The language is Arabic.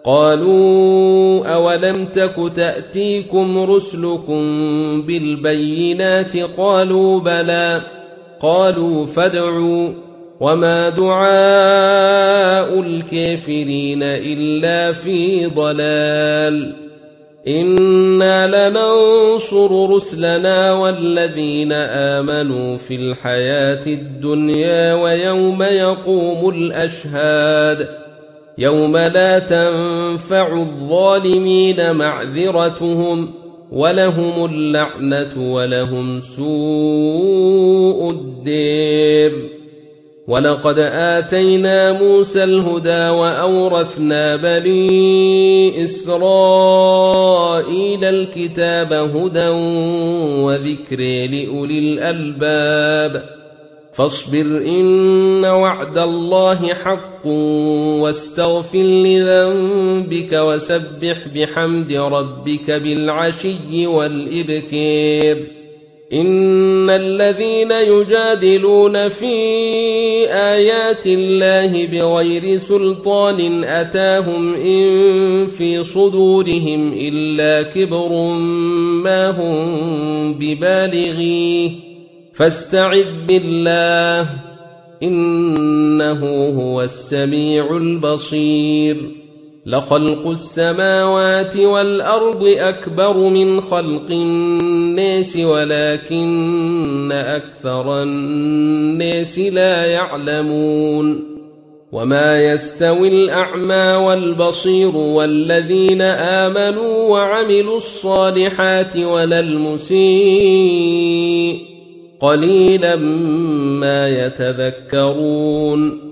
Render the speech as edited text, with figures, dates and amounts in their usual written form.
قالوا أولم تك تأتيكم رسلكم بالبينات قالوا بلى قالوا فادعوا وما دعاء الكافرين إلا في ضلال إنا لننصر رسلنا والذين آمنوا في الحياة الدنيا ويوم يقوم الأشهاد يوم لا تنفع الظالمين معذرتهم ولهم اللعنة ولهم سوء الدير ولقد آتينا موسى الهدى وأورثنا بني إسرائيل الكتاب هدى وذكر لأولي الألباب فاصبر إن وعد الله حق واستغفر لذنبك وسبح بحمد ربك بالعشي والإبكار إن الذين يجادلون في آيات الله بغير سلطان أتاهم إن في صدورهم إلا كبر ما هم ببالغيه فاستعذ بالله إنه هو السميع البصير لخلق السماوات والأرض أكبر من خلق الناس ولكن أكثر الناس لا يعلمون وما يستوي الأعمى والبصير والذين آمنوا وعملوا الصالحات ولا المسيء قليلا ما يتذكرون